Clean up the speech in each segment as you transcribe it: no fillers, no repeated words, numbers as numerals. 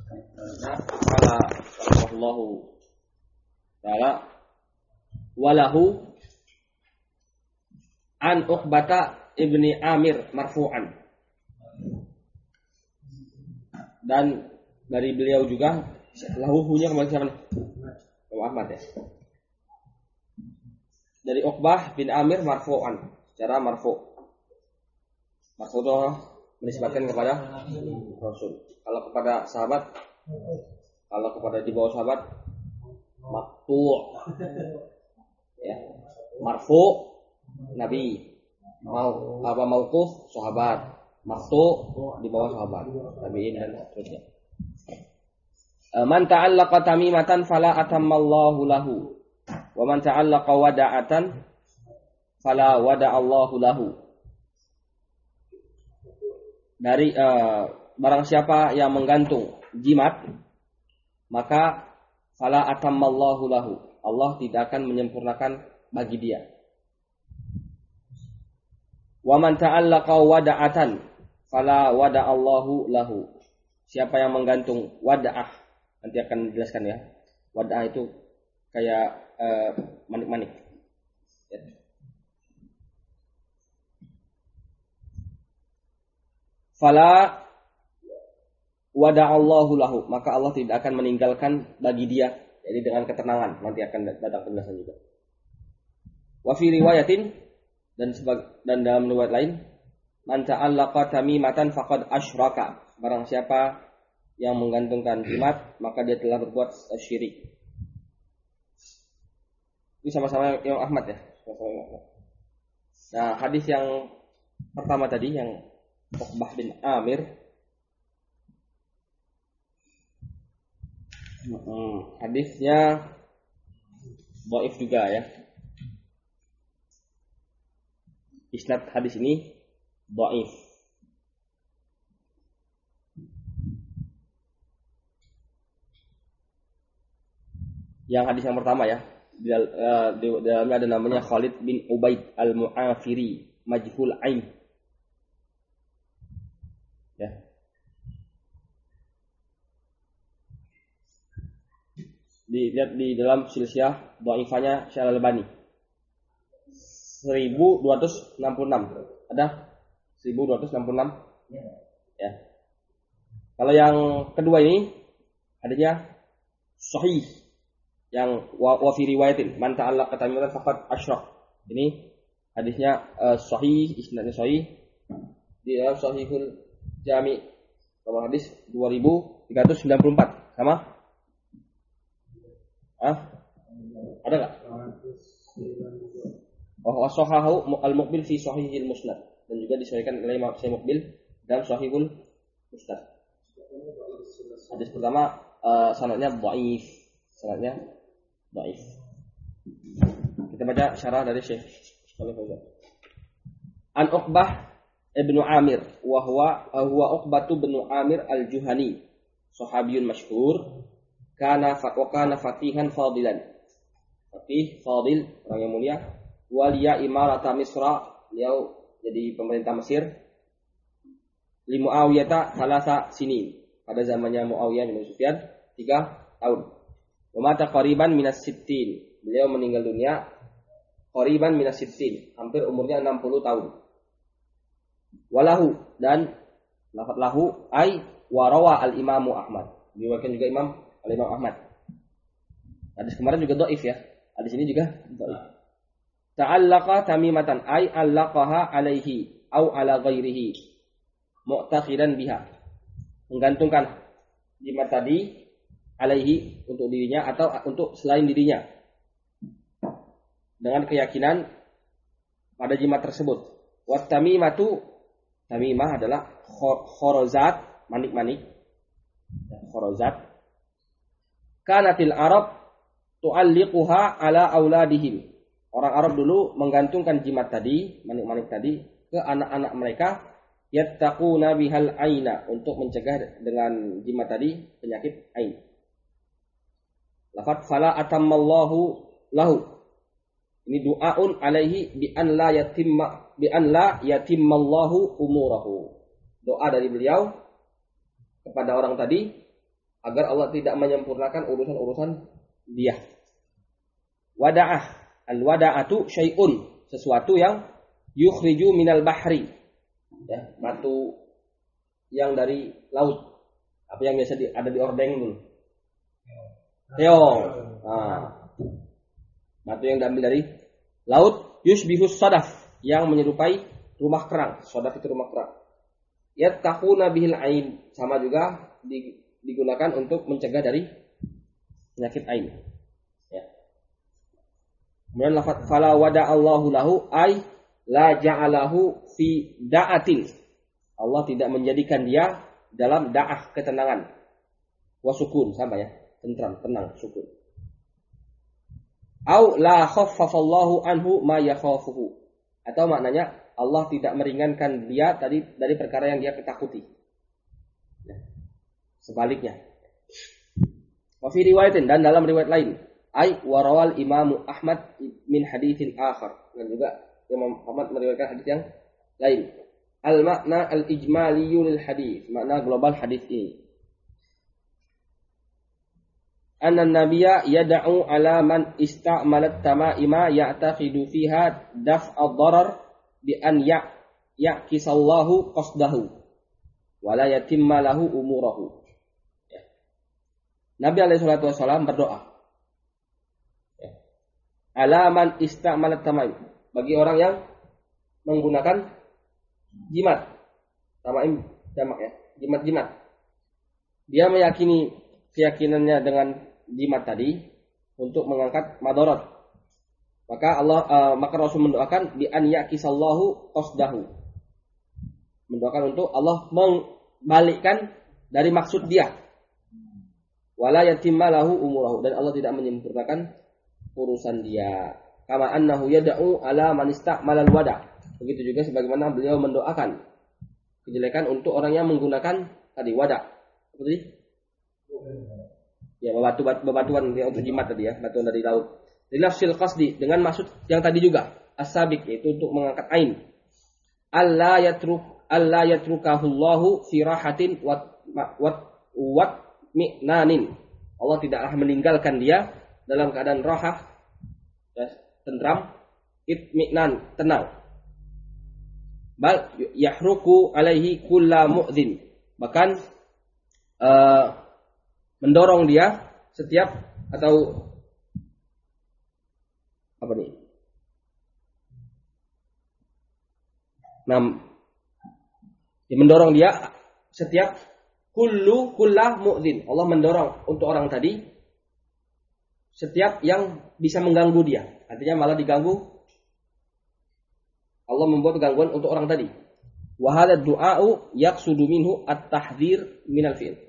Qala sallallahu ta'ala walahu an Uqbata ibni Amir marfu'an. Dan dari beliau juga lahunya kembali siapa nih? Ahmad ya. Dari Uqbah bin Amir marfu'an, secara marfu'. Marfu' itu menisbatkan kepada Rasul. Kalau kepada sahabat, kalau kepada di bawah sahabat maqtu'. Ya. Marfu' Nabi. Mauquf sahabat. Maqtu' di bawah sahabat. Tabi'in dan seterusnya. Man ta'allaqa tamimatan fala atammallahu lahu. Wa man ta'allaqa wada'atan fala wada'allahu lahu. Dari barang siapa yang menggantung jimat, maka fala atammallahu lahu. Allah tidak akan menyempurnakan bagi dia. Wa man ta'allaqa wada'atan fala wada'allahu lahu. Siapa yang menggantung wada'ah, nanti akan dijelaskan ya. Wada'ah itu kayak manik-manik. Ya. Fala wada'allahu lahu, maka Allah tidak akan meninggalkan bagi dia, jadi dengan ketenangan. Nanti akan datang penjelasan juga. Wa fi riwayatin, dan dalam riwayat lain, man ta'allaqa tamimatan faqad asyraka. Barang siapa yang menggantungkan jimat, maka dia telah berbuat syirik. Ini sama-sama Imam Ahmad ya. Nah, hadis yang pertama tadi yang Uqbah bin Amir, hadisnya dhaif juga ya. Isnad hadis ini dhaif. Yang hadis yang pertama ya, di dalamnya ada namanya Khalid bin Ubaid al-Mu'afiri, majhul ain. Ya. Dilihat di dalam silsilah dhaifanya Syekh Al-Albani 1266. Ada 1266? Ya. Kalau yang kedua ini adanya sahih, yang wa fi riwayatin man ta'allaqa tamimatan faqad asyrak. Ini hadisnya sahih, isnadnya sahih di dalam Sahihul Jami' nomor hadis 2394. Sama? Ada enggak? Oh, sahahu al-Muqbil fi Sahihil Musnad, dan juga disahihkan oleh Imam Syekh Muqbil dalam Sahihul Musnad. Hadis pertama sanadnya dhaif. Kita baca syarah dari Syekh Shalih Fauzan. An Uqbah ibnu Amir wa huwa Uqbatu bin Amir al-Juhani, sahabiyun masyhur, kana faqihan fadilan. Faqih fadil, orang yang mulia. Waliya imarata Misra, beliau jadi pemerintah Mesir. Li Muawiyah salasa sinin, pada zamannya Muawiyah bin Sufyan 3 tahun. Wa mata qariban minas sittin, beliau meninggal dunia qariban minas sittin, hampir umurnya 60 tahun. Walahu, dan lafaz lahu ai warawa al-Imamu Ahmad, diriwayatkan juga Imam Ahmad. Hadis kemarin juga dhaif ya. Hadis ini juga dhaif. Ta'allaqa tamimatan ay allaqaha alaihi au ala ghairihi mu'takhidan biha. Menggantungkan jimat tadi alaihi, untuk dirinya atau untuk selain dirinya, dengan keyakinan pada jimat tersebut. Wat tamimatu, tamimah adalah khorozat, manik-manik. Khorozat. Kanatil Arab tu'alliquha ala auladihim. Orang Arab dulu menggantungkan jimat tadi, manik-manik tadi, ke anak-anak mereka, yattaquna bihal aina, untuk mencegah dengan jimat tadi penyakit ain. Lafaz fala atammallahu lahu, ini du'aun alaihi bi an la yatimmallahu umurahu. Doa dari beliau kepada orang tadi agar Allah tidak menyempurnakan urusan-urusan dia. Wada'ah, al-wada'atu syai'un, sesuatu yang yukhriju minal bahri, ya, batu yang dari laut. Apa yang biasa ada di ordeng dulu? Keong. Nah, batu yang diambil dari laut, yushbihus sadaf, yang menyerupai rumah kerang. Sadaf itu rumah kerang. Yattaquna bihil ain, sama juga digunakan untuk mencegah dari penyakit ain. Ya. Kemudian lafaz fala wada'allahu lahu ay la ja'alahu fi da'atin. Allah tidak menjadikan dia dalam da'ah, ketenangan. Wasukun, sama ya, tentram, tenang, sukun. Au la khaffafallahu anhu ma yakhafuhu. Atau maknanya Allah tidak meringankan dia tadi dari perkara yang dia ketakuti. Nah, sebaliknya. Wa fi riwayatin, dan dalam riwayat lain, ai warawal Imam Ahmad min haditsin akhar. Dan juga Imam Ahmad meriwayatkan hadis yang lain. Al makna al ijmaliyyu lil hadis, makna global hadis ini. Anna nabiyya yad'u ala man ista'malat tama'ima ya'taqidu fiha daf'a ad-darar bi an ya'kisallahu qasdahu wa la yatimma lahu umurahu. Ya. Nabi alaihi salatu wasallam berdoa. Ya. Ala man ista'malat tama'im, bagi orang yang menggunakan jimat. Tama'im jamak ya, jimat-jimat. Dia meyakini keyakinannya dengan jimat tadi untuk mengangkat madarat. Maka Rasul mendoakan bi an yakisallahu qasdahu. Mendoakan untuk Allah membalikkan dari maksud dia. Wala yatimma lahu umurahu, dan Allah tidak menyempurnakan urusan dia. Kama annahu yad'u ala man ista'malal wada. Begitu juga sebagaimana beliau mendoakan kejelekan untuk orang yang menggunakan tadi wada. Apa tadi? Ya, bebatuan untuk jimat tadi ya, batuan dari laut. Dilafsil qasdi, dengan maksud yang tadi juga, as-sabiq, yaitu untuk mengangkat ain. Allah yatrukahu Allahu fi rahatin wat mi'nanin. Allah tidaklah meninggalkan dia dalam keadaan rahah, tentram, itmi'nan, tenang. Bal yahruku alaihi kulla mu'dzin. Bahkan mendorong dia setiap, atau apa nih? Mendorong dia setiap kullah mu'dzin. Allah mendorong untuk orang tadi setiap yang bisa mengganggu dia. Artinya malah diganggu. Allah membuat gangguan untuk orang tadi. Wa hadha du'a'u yaqsudu minhu at-tahdhir minal fi'l.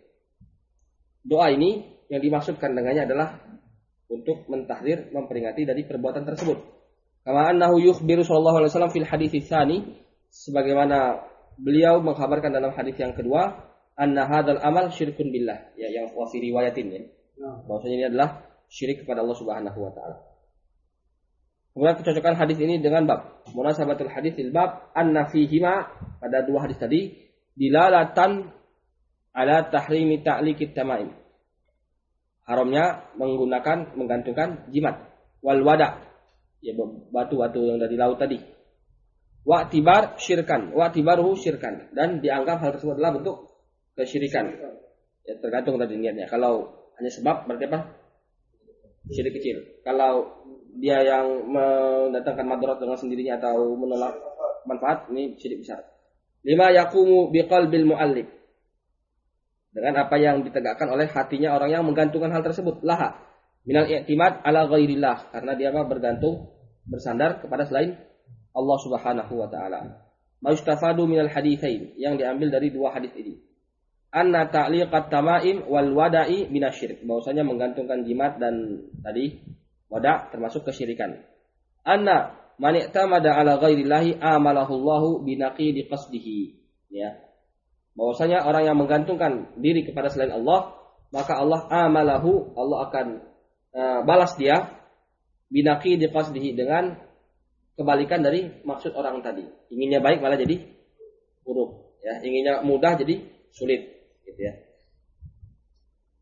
Doa ini yang dimaksudkan dengannya adalah untuk mentahdzir, memperingati dari perbuatan tersebut. Kama annahu yukhbiru sallallahu alaihi wasallam fil hadits tsani, sebagaimana beliau mengkhabarkan dalam hadis yang kedua, anna hadzal amal syirkun billah, ya, yang wasi riwayatin ya. Bahwasanya ini adalah syirik kepada Allah Subhanahu wa taala. Kemudian kecocokan hadis ini dengan bab munasabatul hadis fil bab anna fihima, pada dua hadis tadi, dilalatan ala tahrimi ta'liqit tama'im, haramnya menggantungkan jimat, wal wada, ya, batu-batu yang dari laut tadi, wa tibar syirkan, wa tibaruhu syirkan, dan dianggap hal tersebut adalah bentuk kesyirikan. Ya, tergantung tadi niatnya. Kalau hanya sebab berarti apa? Syirik kecil. Kalau dia yang mendatangkan madarat dengan sendirinya atau menolak manfaat, ini syirik besar. Lima yaqumu biqalbil muallif, dengan apa yang ditegakkan oleh hatinya orang yang menggantungkan hal tersebut, laha minal i'timad ala ghairillah, karena dia bergantung, bersandar kepada selain Allah Subhanahu wa taala. Mustafadu minal haditsain, yang diambil dari dua hadis ini. Anna ta'liqat tama'im wal wada'i minasyirik, bahwasanya menggantungkan jimat dan tadi wada' termasuk kesyirikan. Anna man i'tamada ala ghairillahi amalahu Allahu binaqidi qasdihi, ya. Bahwasanya orang yang menggantungkan diri kepada selain Allah, maka Allah amalahu, Allah akan balas dia binaqidi qasdihi, dengan kebalikan dari maksud orang tadi. Inginnya baik malah jadi buruk, ya. Inginnya mudah jadi sulit, gitu ya.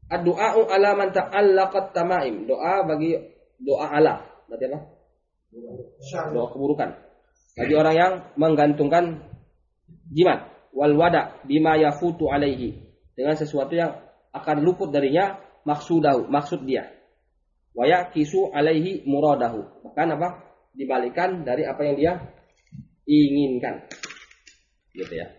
Ad-du'a'u ala man ta'allaqat tamaim. Doa bagi doa ala. Berarti apa? Doa keburukan. Bagi orang yang menggantungkan jimat. Wal wada bima yafutu alaihi. Dengan sesuatu yang akan luput darinya maksudahu, maksud dia. Wa yaqisu alaihi muradahu. Bahkan apa? Dibalikan dari apa yang dia inginkan. Gitu ya.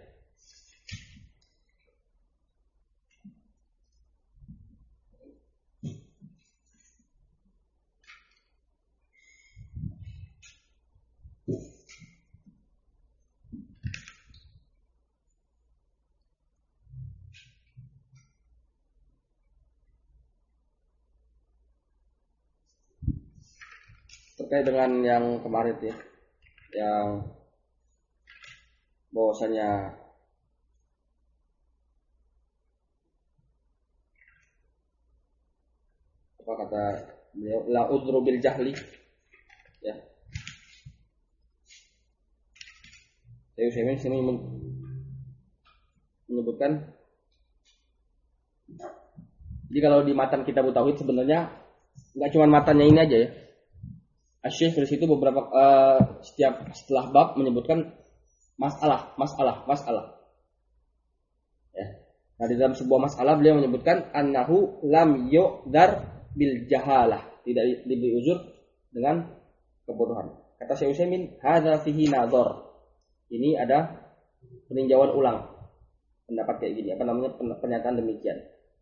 Terkait dengan yang kemarin ya, yang bahwasanya apa kata beliau, la udru bil jahli ya. Saya sini menyebutkan, jadi kalau di matan kitab tauhid sebenarnya nggak cuma matannya ini aja ya. Asy-Syaikh di situ beberapa setelah bab menyebutkan masalah. Ya. Nah, di dalam sebuah masalah beliau menyebutkan annahu lam yu'dar bil jahalah, tidak diberi uzur dengan kebodohan. Kata Syekh Utsaimin, hadza fihi nadhar. Ini ada peninjauan ulang pendapat kayak gini, pernyataan demikian.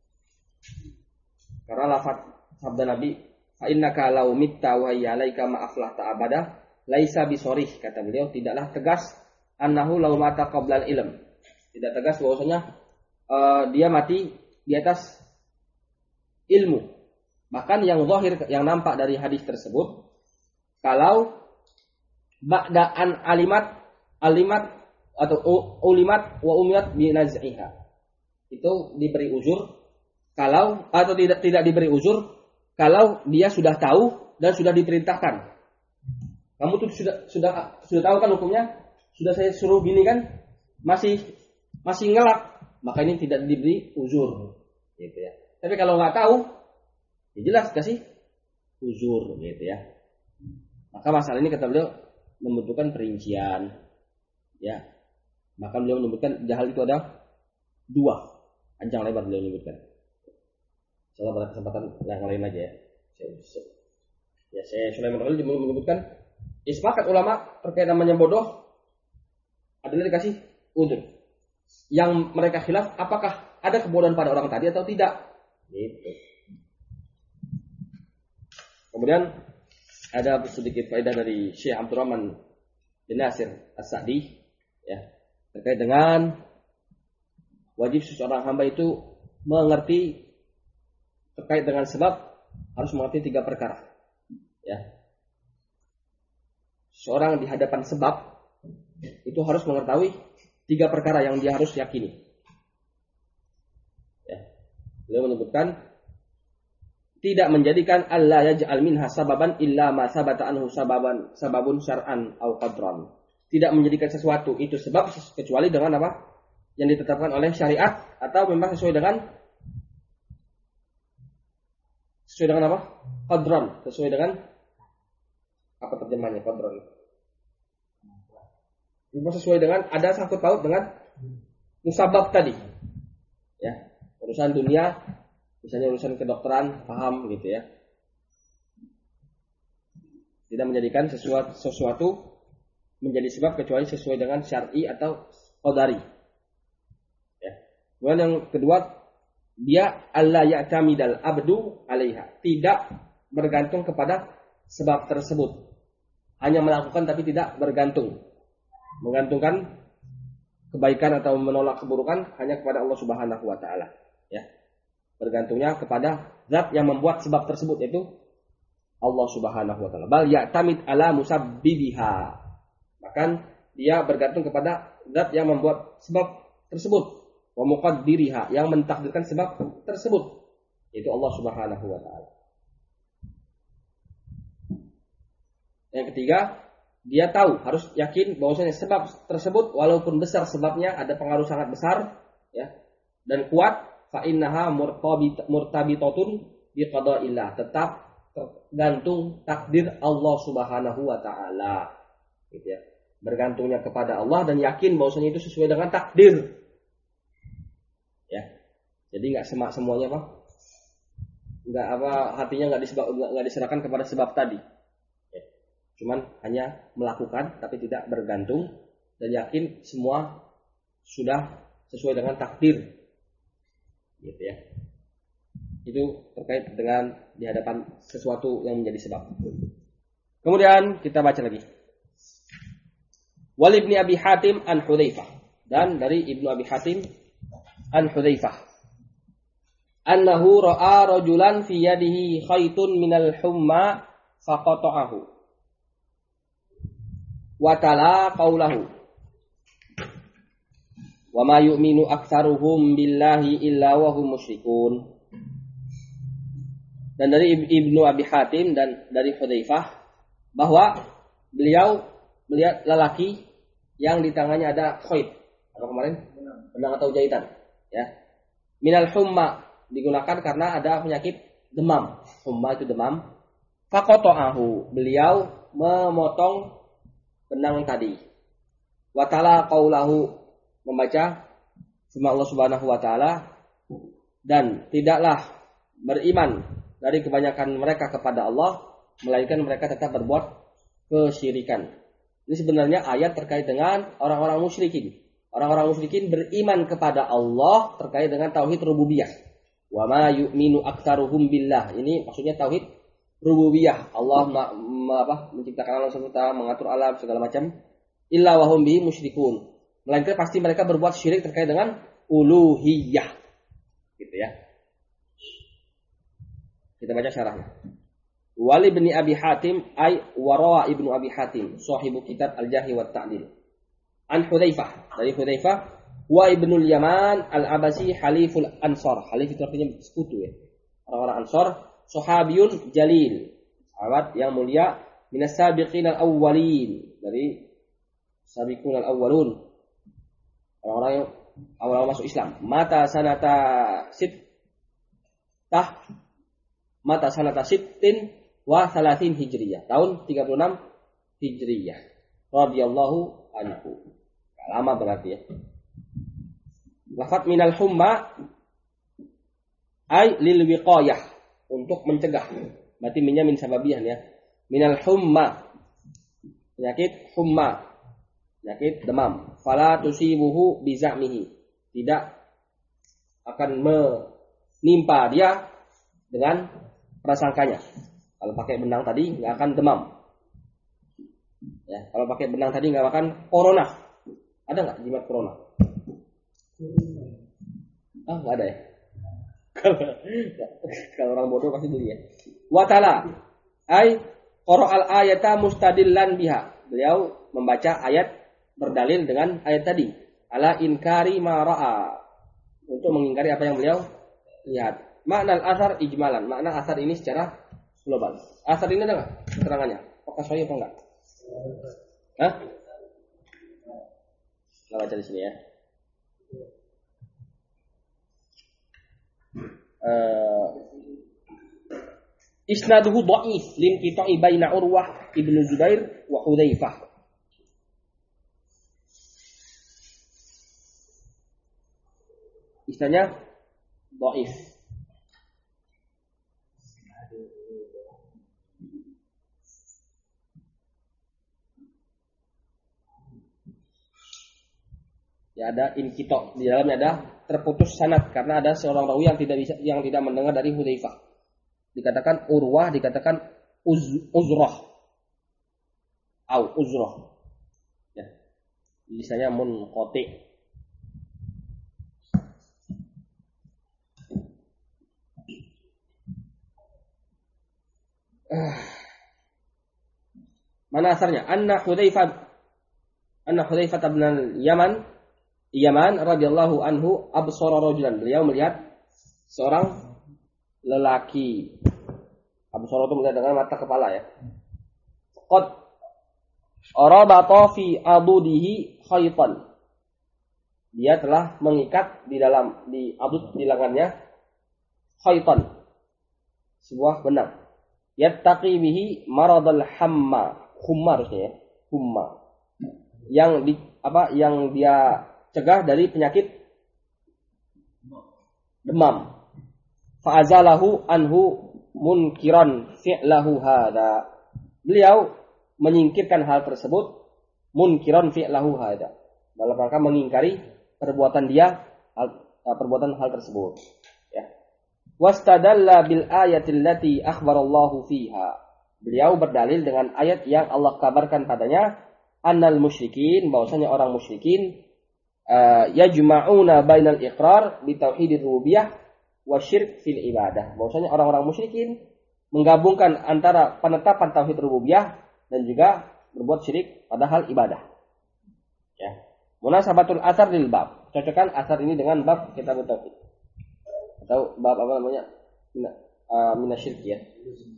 Karena lafaz sabda Nabi, fa innaka law mitta wa hiya alaika ma aflahta abada laisa bisorih, kata beliau, tidaklah tegas annahu law mata qabla ilm, tidak tegas bahwasanya dia mati di atas ilmu. Bahkan yang zahir, yang nampak dari hadis tersebut, kalau ba'da an alimat atau ulimat wa umiat bi naz'iha, itu diberi uzur kalau, atau tidak diberi uzur kalau dia sudah tahu dan sudah diperintahkan. Kamu tuh sudah tahu kan hukumnya, sudah saya suruh gini kan, masih ngelak, maka ini tidak diberi uzur, gitu ya. Tapi kalau nggak tahu, ya jelas kasih uzur, gitu ya. Maka masalah ini kata beliau membutuhkan perincian, ya. Maka beliau menyebutkan jahal itu ada 2, panjang lebar beliau menyebutkan. Salah pada kesempatan yang lain aja ya. Saya Sulaiman Khalil menyebutkan sepakat ulama terkait namanya bodoh adalah dikasih uzur. Yang mereka khilaf apakah ada kebodohan pada orang tadi atau tidak. Gitu. Kemudian ada sedikit faedah dari Syekh Abdurrahman bin Nasir As-Sa'di ya, terkait dengan wajib seseorang hamba itu mengerti terkait dengan sebab, harus mengerti 3 perkara. Ya. Seorang di hadapan sebab itu harus mengetahui 3 perkara yang dia harus yakini. Ya. Beliau menyebutkan tidak menjadikan Allah yaj'al minha sababan illa ma sabata anhu sababun syar'an au qadran. Tidak menjadikan sesuatu itu sebab kecuali dengan apa? Yang ditetapkan oleh syariat atau memang sesuai dengan apa? Qadran, sesuai dengan apa terjemahannya qadran? Sesuai dengan, ada sangkut paut dengan musabab tadi. Ya, urusan dunia, misalnya urusan kedokteran, paham gitu ya. Tidak menjadikan sesuatu menjadi sebab kecuali sesuai dengan syar'i atau qadari. Ya. Kemudian yang kedua, dia alla ya'tamidal abdu 'alaiha, tidak bergantung kepada sebab tersebut, hanya melakukan tapi tidak bergantung, menggantungkan kebaikan atau menolak keburukan hanya kepada Allah Subhanahu wa taala ya, bergantungnya kepada zat yang membuat sebab tersebut, yaitu Allah Subhanahu wa taala. Bal ya'tamid ala musabbibiha, bahkan dia bergantung kepada zat yang membuat sebab tersebut, wa muqaddiriha, yang mentakdirkan sebab tersebut, yaitu Allah Subhanahu wa taala. Yang ketiga, dia tahu, harus yakin bahwasanya sebab tersebut walaupun besar sebabnya, ada pengaruh sangat besar ya dan kuat, fa innaha murtabitatun biqada'illah, tetap tergantung takdir Allah Subhanahu wa taala. Gitu ya. Bergantungnya kepada Allah dan yakin bahwasanya itu sesuai dengan takdir. Ya. Jadi enggak semuanya apa? Enggak hatinya enggak diserahkan kepada sebab tadi. Ya. Cuman hanya melakukan tapi tidak bergantung dan yakin semua sudah sesuai dengan takdir. Gitu ya. Itu terkait dengan di hadapan sesuatu yang menjadi sebab. Kemudian kita baca lagi. Wal ibni Abi Hatim an Hudzaifah, dan dari Ibnu Abi Hatim an Hudzaifah annahu ra'a rajulan fi yadihi khaytun minal humma faqata'ahu wa tala qaulahu wa ma yu'minu aktsaruhum billahi illa wa hum musyrikun. Dan dari Ibnu Abi Hatim dan dari Hudzaifah bahwa beliau melihat lelaki yang di tangannya ada khayt. Apa kemarin? Benang atau jahitan, ya. Minal humma digunakan karena ada penyakit demam. Humma itu demam. Faqata'ahu, beliau memotong benang tadi. Wa tala qaulahu, membaca firman Allah Subhanahu wa taala, dan tidaklah beriman dari kebanyakan mereka kepada Allah melainkan mereka tetap berbuat kesyirikan. Ini sebenarnya ayat terkait dengan orang-orang musyrikin. Orang-orang musyrikin beriman kepada Allah terkait dengan tauhid rububiyah. Wa ma yu'minu aktsaruhum billah. Ini maksudnya tauhid rububiyah. Allah menciptakan alam semesta, mengatur alam segala macam. Illa wa hum bihi musyrikun. Melainkan pasti mereka berbuat syirik terkait dengan uluhiyah. Gitu ya. Kita baca syarahnya. Wali bin Abi Hatim ay warawa Ibnu Abi Hatim sahibu kitab Al-Jahi wa Ta'dil an Hudzaifah, dari Hudzaifah wa Ibnul Yaman Al-Abasi haliful Ansar. Halif itu artinya sekutu ya, orang-orang Ansar, sahabiyun jalil, sahabat yang mulia, minas sabiqin al-awwalin, dari sabiqun al-awwalun, orang-orang yang awal masuk Islam. Mata sanata sittin wa salatin hijriyah, tahun 36 hijriyah, radhiyallahu anhu. Lama berarti ya. Lafaz minal humma ay lil wiqayah, untuk mencegah. Berarti minnya min sababiyan ya. Minal humma, penyakit humma, penyakit demam. Fala tusibuhu bizamihi, tidak akan menimpa dia dengan prasangkanya. Kalau pakai benang tadi nggak akan demam. Ya, kalau pakai benang tadi nggak akan corona. Ada nggak jimat corona? Nggak ada ya. Kalau orang bodoh pasti dulu ya. Watala, ay qara'al ayata mustadillan biha. Beliau membaca ayat berdalil dengan ayat tadi. Ala inkari ma ra'a, untuk mengingkari apa yang beliau lihat. Makna al-athar ijmalan. Makna asar ini secara global. Asar ini ada nggak keterangannya? Apakah sahih apa enggak? Hah? Kita baca di sini ya. Isnaduhu dhaif lin qita'i baina Urwah ibnu Zubair wa Hudzaifah. Isnadnya dhaif. Ya, ada inqita', di dalamnya ada terputus sanad karena ada seorang rawi yang tidak mendengar dari Hudzaifah. Dikatakan Urwah, dikatakan Uzrah. Uzrah. Ya. Tulisannya munqati'. Mana asarnya? Anna Hudzaifah bin Yaman radhiyallahu anhu absara rajulan. Beliau melihat seorang lelaki. Absara itu melihat dengan mata kepala ya. Qad arabata fi adudihi khaytan. dia telah mengikat diadut di lengannya khaitan, sebuah benang. Yattaqi bihi maradal humma harusnya ya, humma. Yang dia cegah dari penyakit demam. Fa'azalahu anhu munkiran fi'lahu hada. Beliau menyingkirkan hal tersebut, munkiran fi'lahu hada, dalam rangka mengingkari perbuatan hal tersebut. Ya. Wastadalla bil ayatil lati akhbarallahu fiha. Beliau berdalil dengan ayat yang Allah kabarkan padanya, annal musyrikin, bahwasanya orang musyrikin yajma'una bainal iqrar bi tauhidir rububiyah wa syirk fil ibadah. Bahwasanya orang-orang musyrikin menggabungkan antara penetapan tauhid rububiyah dan juga berbuat syirik pada hal ibadah. Ya. Munasabatul athar lil bab. Cocokkan asar ini dengan bab kitab tauhid. Atau bab apa namanya? Minasyirk ya.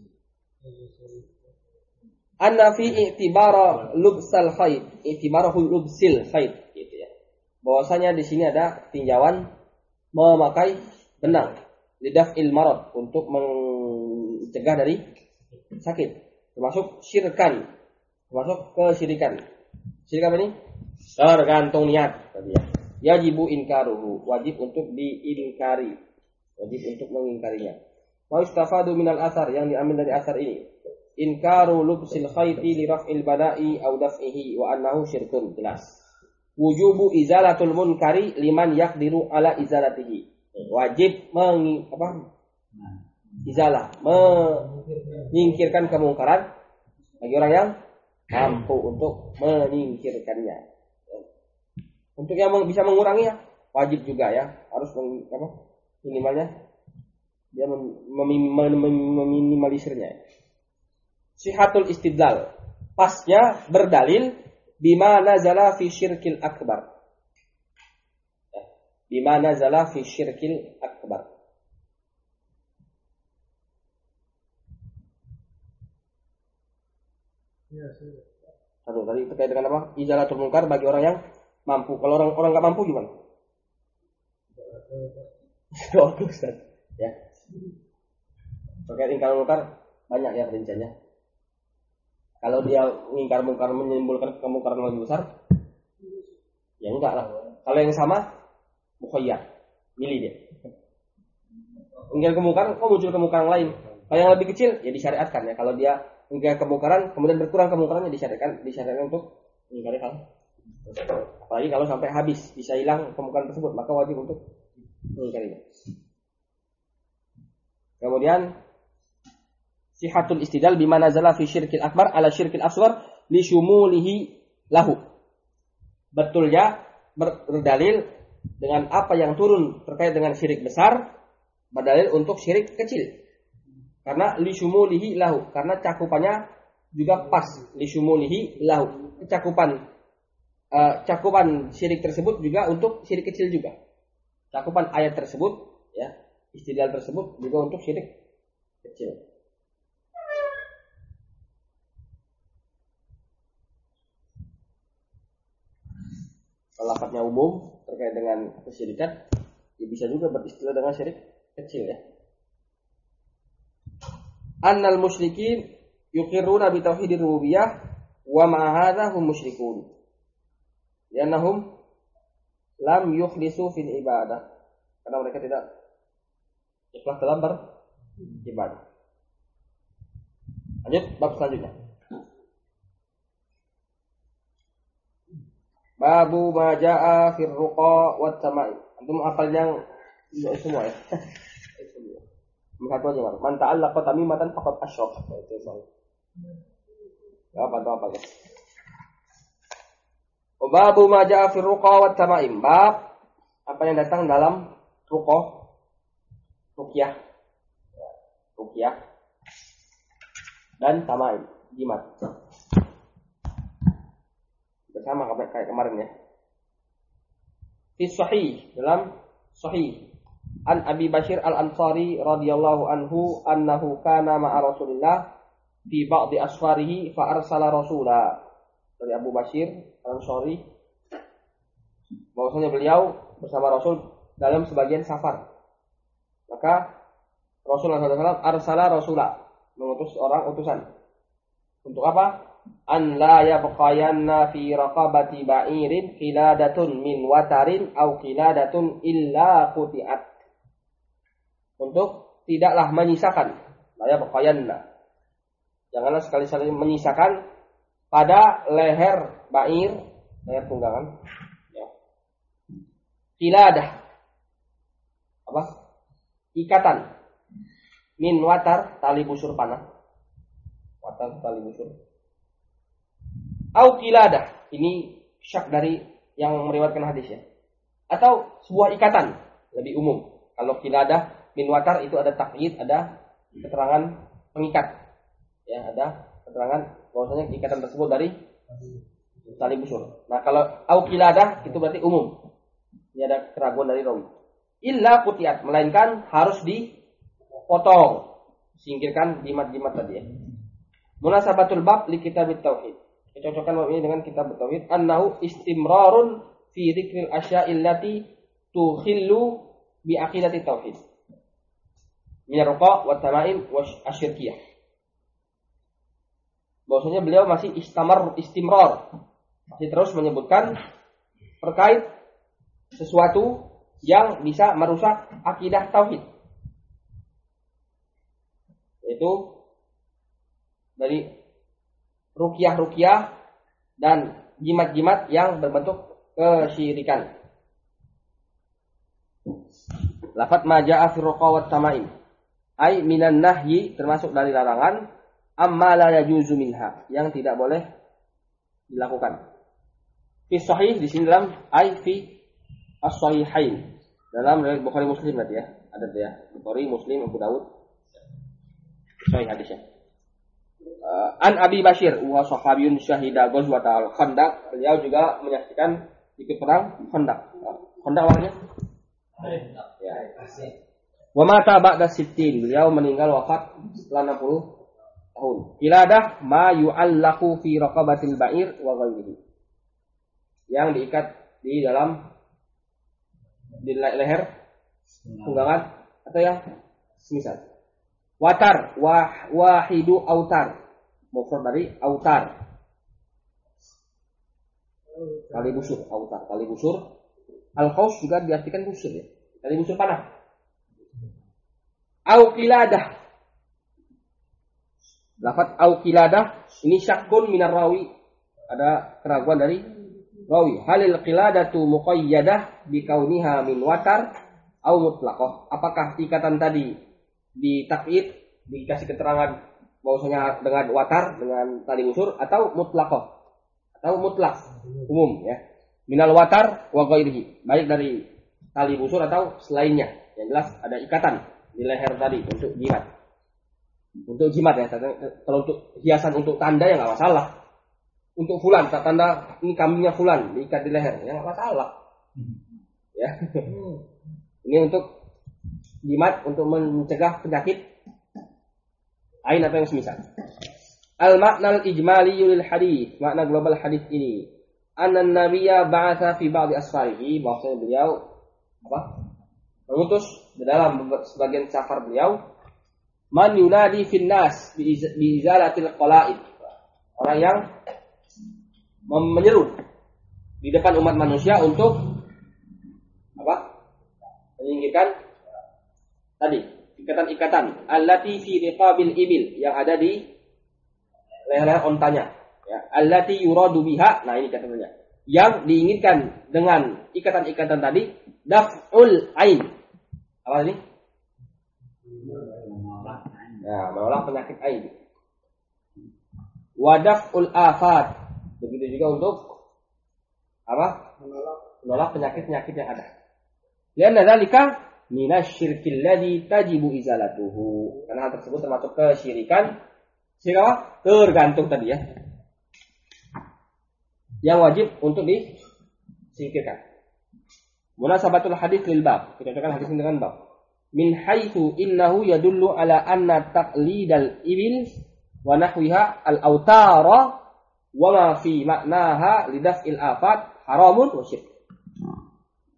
Anna fi i'tibara lubsal khayt, i'tibarahul lubsil khayt gitu ya. Bahwasanya di sini ada tinjauan memakai benang lidaf'il marad, untuk mencegah dari sakit, termasuk syirkan, termasuk kesyirikan. Syirik apa ini? Tergantung niat tadi ya. Yajibu inkaruhu, wajib untuk diingkari, wajib untuk mengingkarinya. Wa istafadu minal athar, yang diambil dari asar ini, inkaru lubsil khayti li raf'il bada'i aw daf'ihi wa annahu syirkun, jelas. Wujubu izalatul munkari liman yaqdiru ala izalatihi. Wajib izalah, menyingkirkan kemungkaran bagi orang yang mampu untuk menyingkirkannya. Untuk yang bisa menguranginya wajib juga ya, harus minimalnya dia meminimalisirnya. Sihatul istidlal, pasnya berdalil bima nazala fi syirkil akbar. Bima nazala fi syirkil akbar. Satu tadi terkait dengan apa? Izalatul munkar bagi orang yang mampu. Kalau orang nggak mampu gimana? Ya. Terkait ingkar munkar banyak ya rinciannya. Kalau dia ingkar munkar menimbulkan kemungkaran lebih besar, ya enggak lah. Kalau yang sama, mukhayyar, milih dia. Ingkar kemungkaran, kok muncul kemungkaran lain. Kalau yang lebih kecil, ya disyariatkan ya. Kalau dia ingkar kemungkaran, kemudian berkurang kemungkarannya, disyariatkan untuk mengingkari hal. Apalagi kalau sampai habis, bisa hilang kemungkaran tersebut, maka wajib untuk mengingkarinya. Kemudian sihatul istidlal bima nazala fi syirkil akbar ala syirkil asghar li syumulihi lahu. Betulnya berdalil dengan apa yang turun terkait dengan syirik besar, berdalil untuk syirik kecil. Karena li syumulihi lahu, karena cakupannya juga pas, li syumulihi lahu. Cakupan syirik tersebut juga untuk syirik kecil juga. Cakupan ayat tersebut ya, istidlal tersebut juga untuk syirik kecil. Kalau lafadznya umum terkait dengan kesyirikan, ya bisa juga beristilah dengan syirik kecil ya. Annal musyrikin yuqirruna bi tauhidir rububiyah wa ma hadza hum musyrikun. Li'annahum lam yukhlisu fil ibadah. Karena mereka tidak ikhlas dalam beribadah. Lanjut bab selanjutnya. Babu ma jaa fir ruqa wat tama'im. Antum hafal yang semua ya. Satu aja, man ta'allaqa tamimatan faqad asyraka. Itu soal. Apa guys? Babu ma jaa fir ruqa wat tama'im. Bab apa yang datang dalam ruqyah dan tama'im, jimat. Sama kayak kemarin ya. Fi sahih, dalam sahih an Abi Bashir Al-Ansari radhiyallahu anhu annahu kana ma'a Rasulillah fi ba'di asfarihi fa arsala rasula. Dari Abu Bashir Al-Ansari bahwasanya beliau bersama Rasul dalam sebagian safar. Maka Rasulullah SAW arsala rasula, mengutus orang utusan. Untuk apa? An la yabqayanna fi raqabati ba'irin qiladatun min watarin au qiladatun illa quti'at. Untuk tidaklah menyisakan, la yabqayanna. Janganlah sekali-sekali menyisakan pada leher ba'ir, leher tunggangan. Ya. Qiladah. Apa? Ikatan. Min watar, tali busur panah. Watar, tali busur. Au qiladah. Ini syak dari yang meriwayatkan hadis ya. Atau sebuah ikatan, lebih umum. Kalau qiladah min watar itu ada takyid, ada keterangan pengikat. Ya, ada keterangan bahwasanya ikatan tersebut dari tali busur. Nah, kalau au qiladah itu berarti umum. Ini ada keraguan dari rawi. Illa qutiat, melainkan harus dipotong, singkirkan jimat-jimat tadi ya. Munasabatul bab li kitabit tauhid. Dicocokkan bab ini dengan kitab tauhid, annahu istimrarun fi dzikril asya'il lati tukhillu bi aqidati tauhid. Min ar-ruqa' wa tamaim wa asyirkiyah. Bahwasanya beliau masih istimrar, masih terus menyebutkan terkait sesuatu yang bisa merusak akidah tauhid, yaitu dari ruqyah dan jimat-jimat yang berbentuk kesyirikan. Lafaz ma jaa fi ruqa wa tamaim ai minan nahyi, termasuk dari larangan, amma la yajuzu minha, yang tidak boleh dilakukan. Fi sahih di sini dalam ai fi as-sahihain, dalam riwayat Bukhari Muslim berarti ya. Ada ya, Bukhari, Muslim, Abu Dawud. Sahih hadisnya. An Abi Bashir wa sahabiyun syahida ghazwat al-Khandaq, beliau juga menyaksikan ikut perang Khandaq. Khandaq namanya? Ya. Wa mata ba'da 60, beliau meninggal wafat setelah 60 tahun. Qiladah ma yu'allaqu fi raqabatil ba'ir wa ghairihi, yang diikat di dalam di leher tunggangan atau yang semisal. Watar wahidu autar, mufrad dari autar, tali busur. Autar, tali busur. Al-qaus juga diartikan busur ya, tali busur panah. Au qiladah, lafaz au qiladah ini syakkun minar rawi, ada keraguan dari rawi. Halil qiladatu muqayyadah bi kauniha min watar au mutlaqah, apakah ikatan tadi ditakyid, dikasih keterangan bahwasanya dengan watar, dengan tali busur, atau mutlaqah, atau mutlak, umum ya. Minal watar wa ghairihi, baik dari tali busur atau selainnya. Yang jelas ada ikatan di leher tadi untuk jimat. Untuk jimat ya, kalau untuk hiasan, untuk tanda ya nggak masalah. Untuk fulan, tanda ini kambingnya fulan diikat di leher, ya nggak masalah. Ya, ini untuk jimat, untuk mencegah penyakit ain atau yang semisal. Al makna al ijmali lil hadis, makna global hadis ini, anna nabiyya ba'atha fi ba'di asfarihi, bahwasanya beliau mengutus di dalam sebagian safar beliau, man yunadi fin nas bi izalatil qala'id, orang yang menyeru di depan umat manusia untuk menyingkirkan tadi ikatan-ikatan allati fi riqabil ibil, yang ada di leher ontanya ya. Allati yuradu biha, nah ini katanya, yang diinginkan dengan ikatan-ikatan tadi, daf'ul ain. Apa ini? Nah, menolak penyakit ain. Wadaf'ul afat, begitu juga untuk menolak penyakit-penyakit yang ada. Lianna dzalika minasyirkil ladzi tajibu izalatuhu, karena hal tersebut termasuk kesyirikan sehingga tergantung tadi ya, yang wajib untuk disingkirkan. Munasabatul hadits lil bab, kita cocokkan hadis ini dengan bab. Min haitsu innahu yadullu ala anna taqlidal ibil wa nahwiha al autara wa ma fi maknaha lidaf'il afat haramun wa syirk.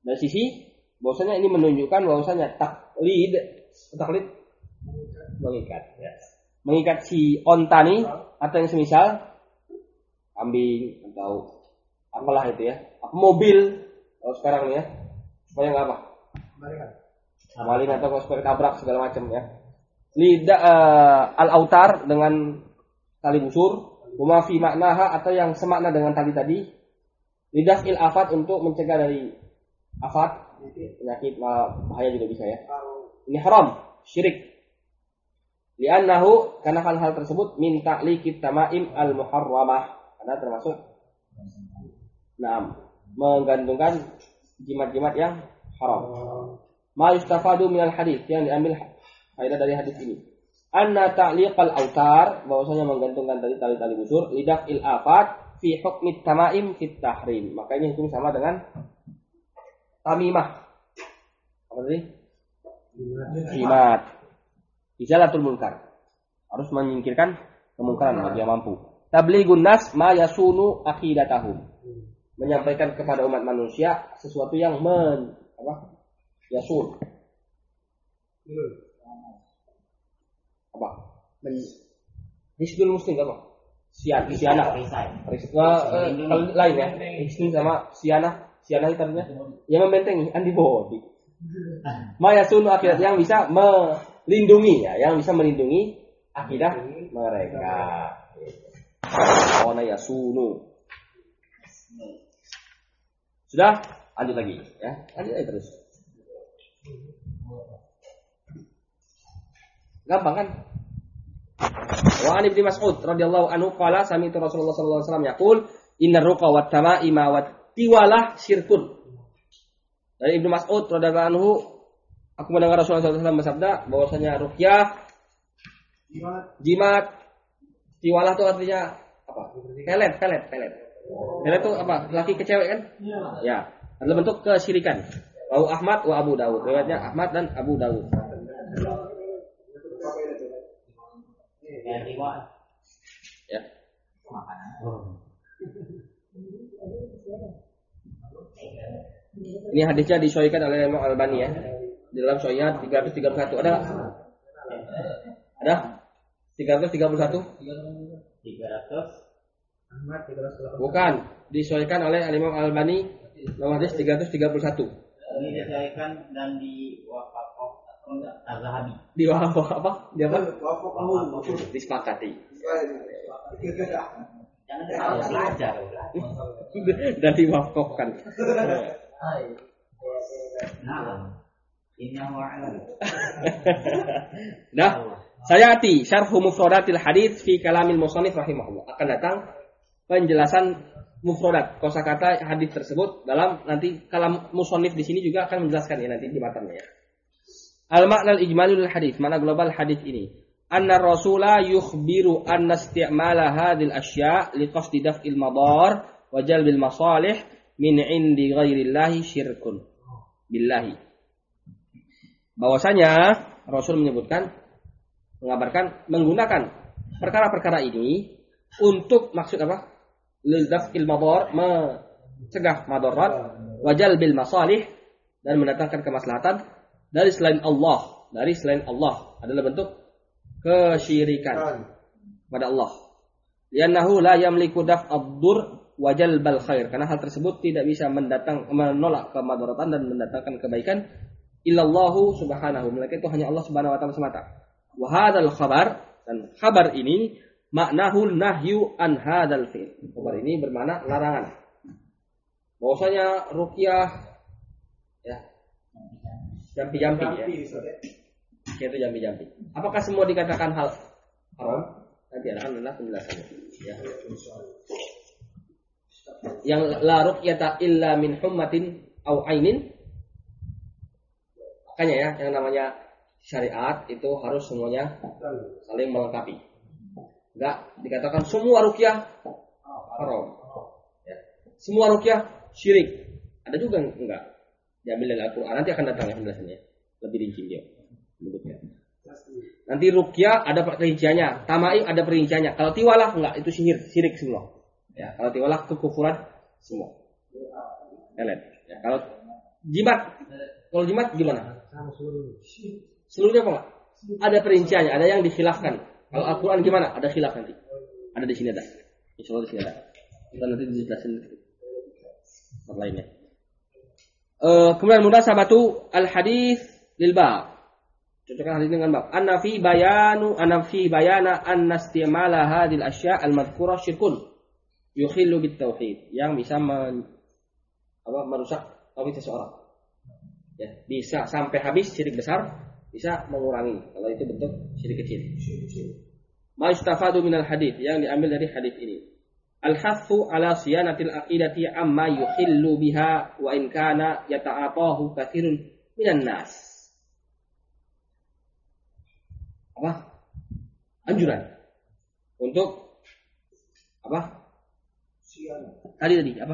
Dari sisi bahwasanya ini menunjukkan bahwasanya taklid mengikat, ya. Mengikat si onta nih atau yang semisal kambing atau apalah itu ya, apa mobil kalau sekarang nih ya, supaya nggak apa, maling atau supaya tabrak segala macam ya. Lidah al-autar dengan tali busur, wama fi maknaha atau yang semakna dengan tali tadi, lidah il afat untuk mencegah dari afat penyakit bahaya juga bisa ya. Ini haram, syirik. Li'annahu karena hal-hal tersebut min ta'liqit tamaim al-muharramah, karena termasuk menggantungkan jimat-jimat yang haram. Ma yustafadu minal hadis, yang diambil faedah dari hadis ini. Anna ta'liqal autar, bahwasanya menggantungkan dari tali-tali busur, lidah il afat fi hukmi tamaim fit tahrim. Makanya hukum sama dengan tamimah. Apa tadi? Jimat. Izalatul munkar. Harus menyingkirkan kemungkaran bagi yang mampu. Tablighun nas ma yasunu aqidatahum. Menyampaikan kepada umat manusia sesuatu yang yasun. Apa? Hisnul muslim apa? Sianah. Lain ya. Hisnul sama sianah itu artinya yang membentengi antibody. Ma yasunu aqidat, yang bisa melindungi ya, yang bisa melindungi akidah mereka. Ona yasunu. Sudah, lanjut lagi ya. Lanjut aja terus. Gampang kan? Wa an Ibnu Mas'ud radhiyallahu anhu qala sami'tu Rasulullah sallallahu alaihi wasallam yaqul innar ruqa wat tama'ima wat tiwalah syirkun. Dari Ibnu Mas'ud radhiyallahu anhu, aku mendengar Rasulullah SAW bersabda bahwasanya ruqyah, jimat, tiwalah itu artinya apa? Pelet. Pelet itu apa? Laki ke cewek kan? Ya. Adalah bentuk kesyirikan. Rawu Ahmad wa Abu Dawud. Riwayatnya Ahmad dan Abu Dawud. Ya. Ini hadisnya disahihkan oleh Imam Al-Albani ya. Di dalam Sahih 331 ada? 331? 300. Bukan, disahihkan oleh Imam Al-Albani nomor hadis 331. Ini disahihkan dan diwafaqah atau Az-Zahabi. Diwafaqah apa? Dia apa? Disepakati. Jangan belajar. Dan diwafaqahkan. Nah, sayati syarhu mufradatil hadits fi kalamil musannif rahimahullah. Akan datang penjelasan mufradat kosakata hadis tersebut dalam nanti kalam musannif di sini juga akan menjelaskan ya nanti di matanya ya. Al makna al ijmalul hadits, makna global hadis ini. Anna rasula yukhbiru anna isti'mala hadhil asya' li qasdi daf'il madar wa jalbil masalih min indi ghairillahi syirkun billahi. Bahwasanya Rasul mengabarkan menggunakan perkara-perkara ini untuk maksud apa? Lil daf'il madar, mencegah madarat, wa jalbil masalih, dan mendatangkan kemaslahatan dari selain Allah. Dari selain Allah adalah bentuk kesyirikan pada Allah. Li'annahu la yamliku daf'ad-dur wa jalbal khair, karena hal tersebut tidak bisa menolak kemadaratan dan mendatangkan kebaikan illallahu subhanahu, melainkan itu hanya Allah subhanahu wa ta'ala semata. Wa hadzal khabar, dan kabar ini maknahu nahyu an hadzal fi'l. Kabar ini bermakna larangan. Bahwasanya ruqyah ya jampi-jampi ya. Itu jampi-jampi. Apakah semua dikatakan hal haram? Nanti akan ada penjelasannya. Ya. Yang la ruqyata illa min hummatin au ainin. Makanya ya, yang namanya syariat itu harus semuanya saling melengkapi. Enggak dikatakan semua ruqyah haram. Ya. Semua ruqyah syirik. Ada juga enggak. Diambil dari Al-Qur'an, nanti akan datang ya penjelasannya. Lebih rinci dia. Nanti ruqyah ada perinciannya, tamaim ada perinciannya. Kalau tiwalah enggak, itu syirik semua. Ya, kalau tiwalah kekufuran semua. Kalian. Ya, kalau Jimat. Kalau jimat gimana? Seluruhnya apa enggak? Ada perinciannya, ada yang dikhilafkan. Kalau Al-Quran gimana? Ada khilaf nanti. Ada di sini ada. Insyaallah di sini ada. Kita nanti dijelasin part lainnya. Kemudian munasabatu al-hadis lil bab. Cocokkan hadis dengan bab. Anna fi bayana anna istimala hadhil asya' al-madhkura syirkun yukhillu bit tauhid, yang bisa merusak tauhid seseorang. Ya, bisa sampai habis syirik besar, bisa mengurangi kalau itu bentuk syirik kecil. Ma yustafadu minal hadis, yang diambil dari hadis ini. Al-hathu ala siyanatil aqidati amma yukhillu biha wa in kana yata'atahu katsirun minan nas. Apa? Anjuran untuk apa? Tadi apa?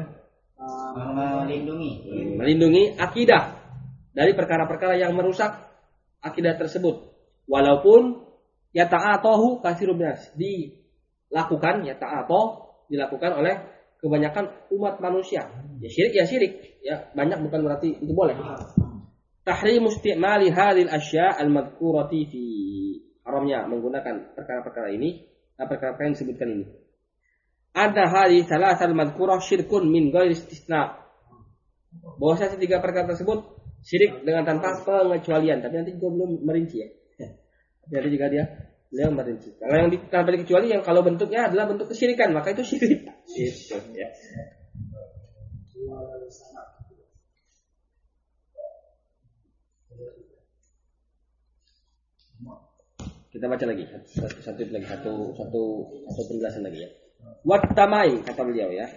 Melindungi akidah dari perkara-perkara yang merusak akidah tersebut. Walaupun yata'atahu katsirun minan nas, dilakukan dilakukan oleh kebanyakan umat manusia. Ya syirik, ya banyak bukan berarti itu boleh. Tahrimu istimali hadhil asya' al-madhkurati fi, haramnya menggunakan perkara-perkara ini, perkara-perkara yang disebutkan ini. Ada hadis salasal madhkurah syirkun min ghairi istisna. Bahwasanya tiga perkara tersebut syirik dengan tanpa pengecualian. Tapi nanti gue belum merinci ya. Jadi juga beliau merinci. Kalau yang tanpa dikecuali, yang kalau bentuknya adalah bentuk kesyirikan, maka itu syirik. Itu ya. Kita baca lagi satu penjelasan lagi ya. Wattamaim, kata beliau ya.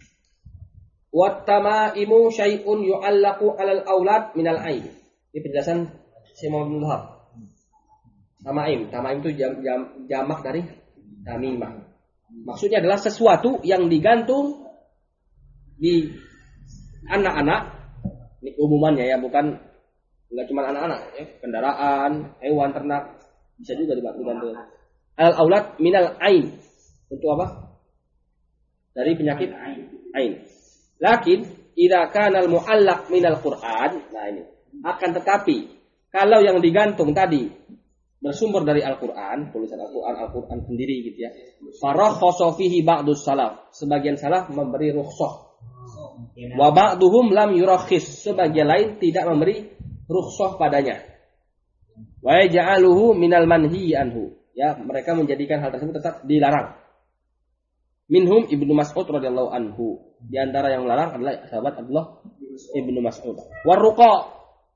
Wattamaimu syai'un yu'allaqu 'alal aulad minal ain. Ini penjelasan Syekh Muhammad bin Wahab. Tamaim itu jamak dari tamimah. Maksudnya adalah sesuatu yang digantung di anak-anak. Ini umumannya ya, enggak cuma anak-anak ya, kendaraan, hewan ternak bisa juga digantung. Al aulad minal ain. Untuk apa? Dari penyakit ain. Lakin idza kana al muallaq minal Qur'an, nah ini. Akan tetapi kalau yang digantung tadi bersumber dari Al-Qur'an, tulisan Al-Qur'an sendiri gitu ya. Farakhasa fihi ba'dus salaf. Sebagian salaf memberi rukhsah. Wa ba'duhum lam yurakhis. Sebagian lain tidak memberi rukhsah padanya. Wa yaj'aluhu minal manhi anhu. Ya, mereka menjadikan hal tersebut tetap dilarang. Minhum Ibnu Mas'ud radhiyallahu anhu. Di antara yang melarang adalah sahabat Abdullah Ibnu Mas'ud. Warruqa.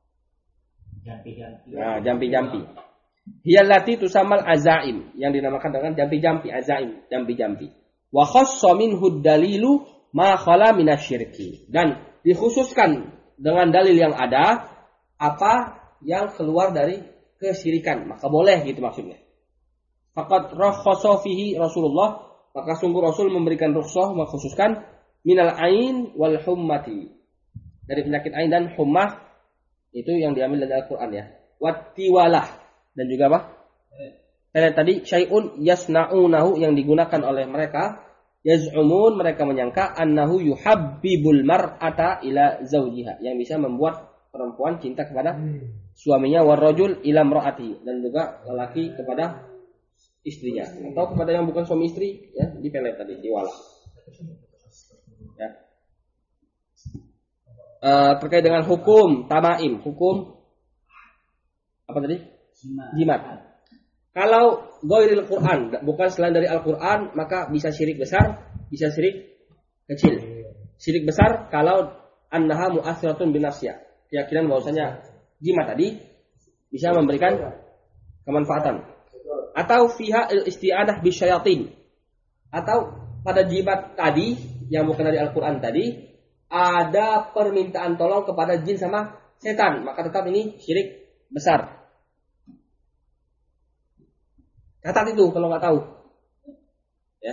Jampi-jampi. Hiyallati tusammal azaim, yang dinamakan dengan jampi-jampi, azaim, jampi-jampi. Wa khassa minhu dalilu ma khala minasyirki, dan dikhususkan dengan dalil yang ada apa yang keluar dari kesyirikan, maka boleh gitu maksudnya. Faqad rakhasa fihi Rasulullah, maka sungguh Rasul memberikan rukhsah, mengkhususkan minal ain wal hummati, dari penyakit ain dan hummah, itu yang diambil dari Al-Qur'an ya. Wattiwalah, dan juga apa? Tadi syai'un yasna'unahu, yang digunakan oleh mereka, yaz'umun, mereka menyangka annahu yuhabbibul mar'ata ila zawjiha, yang bisa membuat perempuan cinta kepada suaminya, warrajul ila imra'ati, dan juga lelaki kepada istrinya, atau kepada yang bukan suami istri ya, dipelet tadi, diwalah. Ya. Terkait dengan hukum tamaim, hukum apa tadi? Jimat. Kalau ghairil Quran, bukan selain dari Al-Quran, maka bisa syirik besar, bisa syirik kecil. Syirik besar kalau annaha mu'assiratun binafsiyah, keyakinan bahwasanya jimat tadi bisa memberikan kemanfaatan. Atau fiha al-isti'adah bisyayatin, atau pada jimat tadi yang bukan dari Al-Quran tadi ada permintaan tolong kepada jin sama setan, maka tetap ini syirik besar. Catat itu kalau nggak tahu. Ya.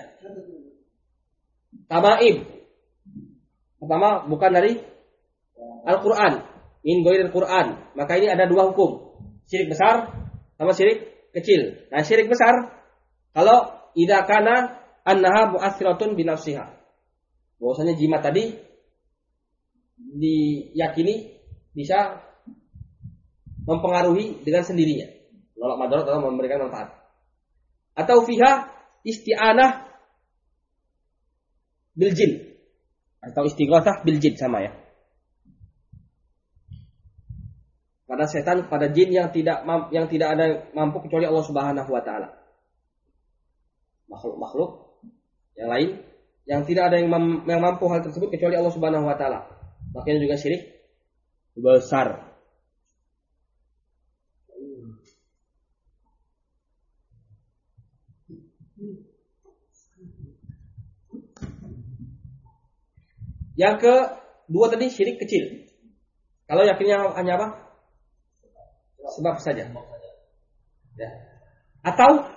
Tamaim. Pertama bukan dari Al-Quran, min ghairil Quran. Maka ini ada dua hukum, syirik besar sama syirik kecil. Nah, syirik besar kalau idza kana annaha mu'assiratun binafsiha, bahwasanya jimat tadi diyakini bisa mempengaruhi dengan sendirinya, menolak madarat atau memberikan manfaat. Atau fiha isti'anah bil jin atau istighatsah bil jin, sama ya. Pada setan, pada jin yang tidak ada mampu kecuali Allah Subhanahu wa taala. Makhluk yang lain yang tidak ada yang mampu hal tersebut kecuali Allah Subhanahu wa taala. Makanya juga syirik besar. Yang kedua tadi syirik kecil. Kalau yakinnya hanya apa? Sebab saja. Ya. Atau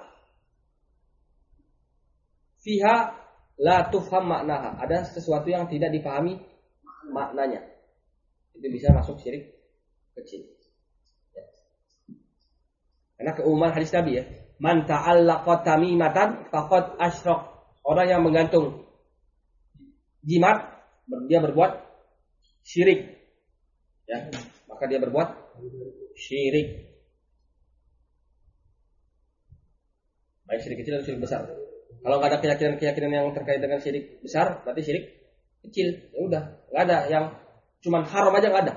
fiha la tufham maknaha. Ada sesuatu yang tidak dipahami maknanya. Itu bisa masuk syirik kecil. Ya. Karena keumuman hadis Nabi ya. Man ta'allaqa tamimatan faqad asyrak. Orang yang menggantung jimat, dia berbuat syirik. Ya, maka dia berbuat syirik. Baik syirik kecil atau syirik besar. Kalau nggak ada keyakinan yang terkait dengan syirik besar, berarti syirik kecil. Ya udah, nggak ada yang cuman haram aja nggak ada.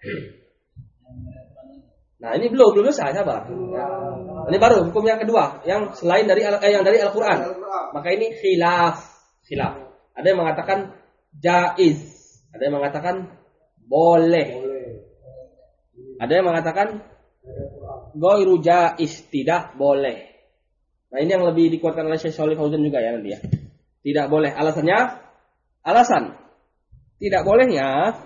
Nah ini belum selesai, sabar. Ya. Ini baru hukum yang kedua, yang selain dari yang dari Al-Quran. Maka ini khilaf. Ada yang mengatakan jaiz, ada yang mengatakan boleh, ada yang mengatakan ghairu jaiz, tidak boleh. Nah ini yang lebih dikuatkan oleh Syekh Shalih Fauzan juga ya nanti ya. Tidak boleh. Alasan tidak bolehnya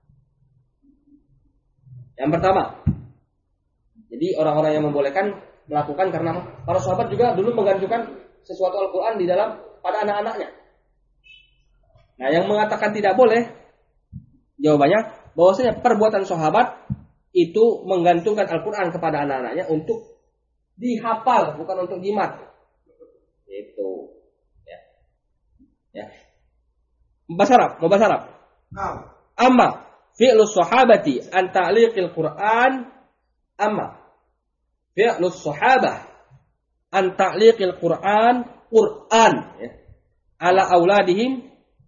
yang pertama, jadi orang-orang yang membolehkan melakukan karena para sahabat juga dulu menggantungkan sesuatu Al-Quran di dalam pada anak-anaknya. Nah, yang mengatakan tidak boleh, jawabannya bahwasanya perbuatan sahabat itu menggantungkan Al-Quran kepada anak-anaknya untuk dihafal, bukan untuk jimat. Itu. Ya. Ya. Mau bahasa Arab. Amma fi'lus sahabati an ta'liqil Quran. Amma fi'lus sahabah an ta'liqil Quran ya, ala auladihim.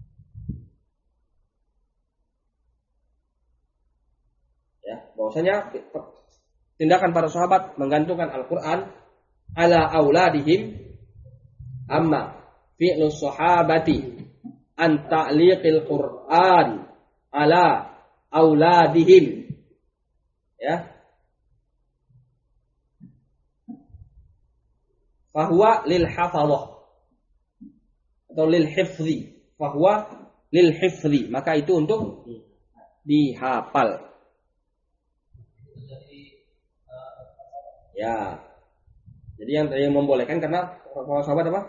Bahwasanya tindakan para sahabat menggantungkan Al-Quran ala auladihim. Amma fi'lus sahabati an ta'liqil Quran ala auladihim, ya, fahuwa lil hafadhah atau lil hifzi. Fahuwa lil hifzi, maka itu untuk dihafal. Ya, jadi yang membolehkan karena para sahabat apa?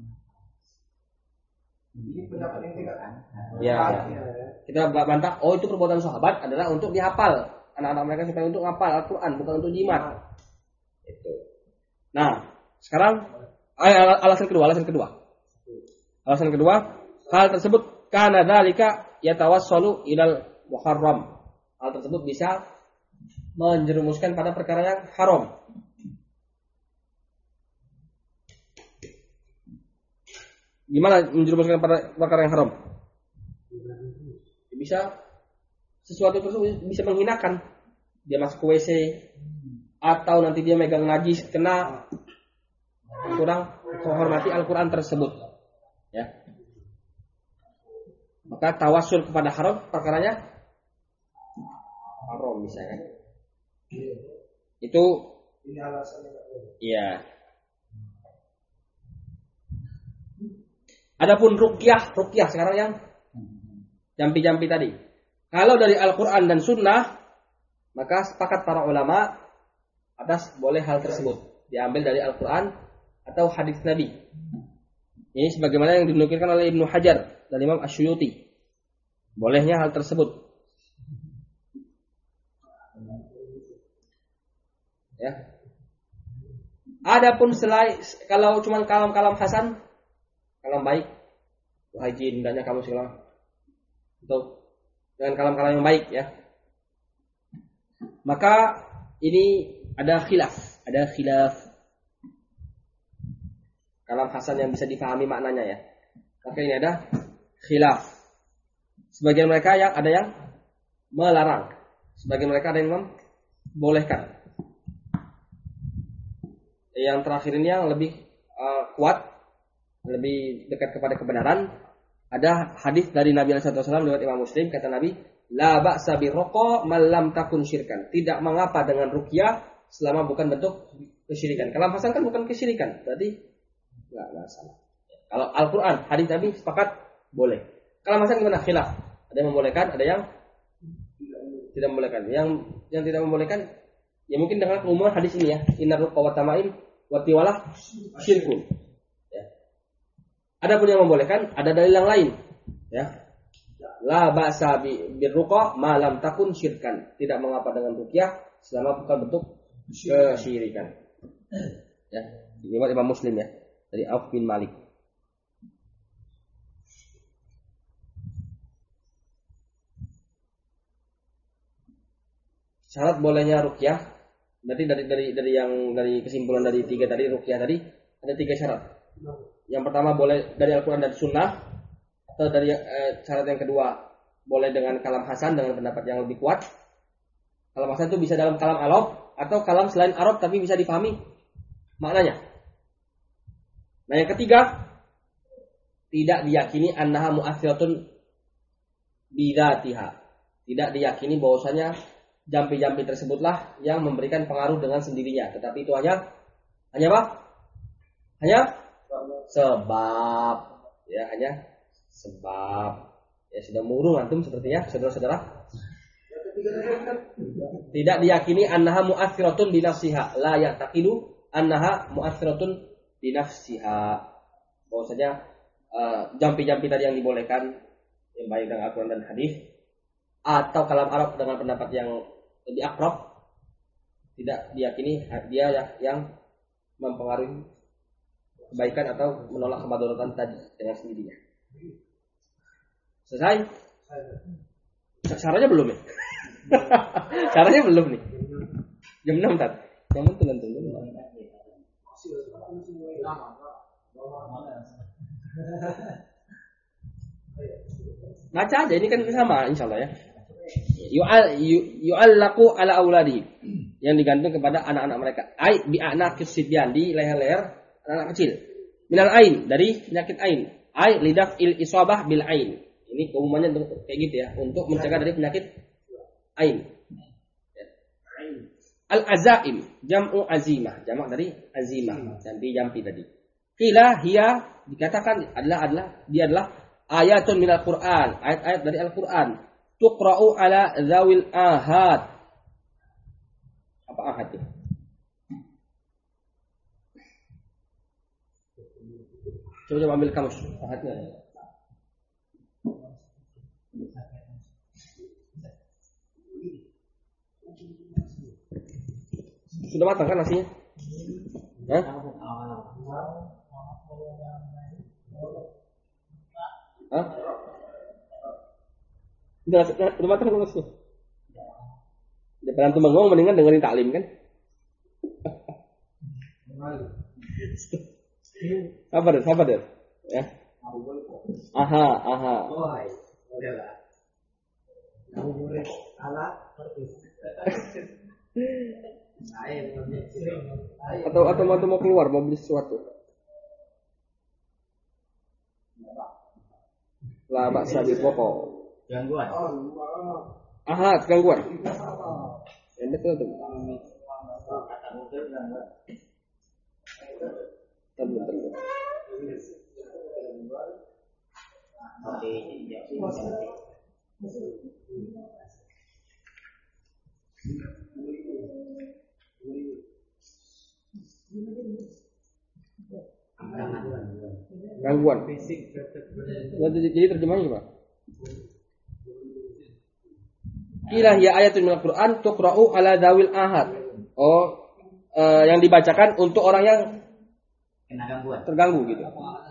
Ini pendapat yang tidak. Ya, kita bantah. Oh itu perbuatan sahabat adalah untuk dihafal anak-anak mereka supaya untuk hafal Al-Quran, bukan untuk jimat. Itu. Nah, sekarang alasan kedua, hal tersebut kana dzalika yatawassalu ilal muharram. Hal tersebut bisa menjerumuskan pada perkara yang haram. Gimana menjerumuskan pada perkara yang haram? Bisa sesuatu tersebut bisa menghinakan. Dia masuk ke WC atau nanti dia megang najis, kena, kurang menghormati Al-Quran tersebut. Ya. Maka tawassul kepada haram perkaranya haram misalnya. Itu ini alasannya. iya. Adapun ruqyah sekarang yang jampi-jampi tadi. Kalau dari Al-Quran dan Sunnah, maka sepakat para ulama atas boleh hal tersebut diambil dari Al-Quran atau hadis Nabi. Ini sebagaimana yang dinukilkan oleh Ibnu Hajar dan Imam Asyuyuti. Bolehnya hal tersebut. Ya. Adapun kalau cuma kalam-kalam hasan, kalam baik, wahai jin, hendaknya kamu segala, atau dengan kalam-kalam yang baik ya, Maka ini ada khilaf. Kalam hasan yang bisa dipahami maknanya ya. Maka ini ada khilaf. Sebagian mereka ada yang melarang. Sebagian mereka ada yang membolehkan. Yang terakhir ini yang lebih kuat, lebih dekat kepada kebenaran. Ada hadis dari Nabi sallallahu alaihi wasallam lewat Imam Muslim, kata Nabi, la ba'sa birruqa man lam takun syirkan. Tidak mengapa dengan ruqyah selama bukan bentuk kesyirikan. Kalam hasan kan bukan kesyirikan, berarti enggak masalah. Kalau Al-Qur'an, hadis Nabi sepakat boleh. Kalam hasan gimana? Khilaf. Ada yang membolehkan, ada yang tidak membolehkan. Yang tidak membolehkan ya mungkin dengan umum hadis ini ya, innar ruqa wa tamaim wa tiwalah syirkun. Ya. Ada pun yang membolehkan, ada dalil yang lain. Ya. La ba'sa birruqa ma lam takun syirkan. Tidak mengapa dengan ruqyah selama bukan bentuk kesyirikan. Ya, ini Imam Muslim ya, dari Auf bin Malik. Syarat bolehnya ruqyah, berarti dari kesimpulan dari 3 tadi ruqyah tadi ada 3 syarat. Yang pertama boleh dari Al-Qur'an dan Sunnah, atau dari syarat yang kedua boleh dengan kalam hasan dengan pendapat yang lebih kuat. Kalam hasan itu bisa dalam kalam Arab atau kalam selain Arab tapi bisa dipahami maknanya. Nah, yang ketiga tidak diyakini annaha mu'athiratun bidzatiha. Tidak diyakini bahwasanya jampi-jampi tersebutlah yang memberikan pengaruh dengan sendirinya, tetapi itu hanya apa? Hanya sebab. Ya, hanya sebab. Ya, sudah murung antum sepertinya, saudara-saudara. Tidak diyakini annaha mu'athiratun bi nafsiha, la ya'taqidu annaha mu'athiratun bi nafsiha. Bahwasanya jampi-jampi tadi yang dibolehkan yang baik dengan Al-Qur'an dan hadis atau kalam Arab dengan pendapat yang lebih akrab, tidak diyakini dia yang mempengaruhi kebaikan atau menolak kemadharatan tadi dengan sendirinya. Selesai? Caranya belum ya? Caranya belum nih. Jam 6 tadi. Yang penting nanti. Baca aja, ini kan sama insyaallah ya. Yu'allaqu ala auladi, yang digantung kepada anak-anak mereka. Ai bi anaqis sibyan, di leher-leher anak kecil. Minal ain, dari penyakit ain. Ai lidaf il isabah bil ain. Ini keumumannya kayak gitu ya, untuk mencegah dari penyakit ain. Al azaim, jam'u azimah, jamak dari azimah, jampi tadi. Qila hiya, dikatakan dia adalah ayatun minal Qur'an, ayat-ayat dari Al-Qur'an. Tuqra'u ala zawil ahad. Apa ahad itu? Coba ambil kamus ahadnya. Sudah matang kan nasinya? Hah? Hah? Udah matang kan nasinya? Daripada antum bengong mendingan dengerin taklim kan? Sabar deh. Ya. Aha. Atau mau keluar mau beli sesuatu. Lah baksa di pokok. Gangguan. Aha, gangguan. Ya betul tuh. Tentu. Gangguan. Jadi terjemahnya gimana? Qila hiya ayatun minal Qur'an tuqra'u ala dzawil ahad. Yang dibacakan untuk orang yang Kena gangguan. Terganggu gitu.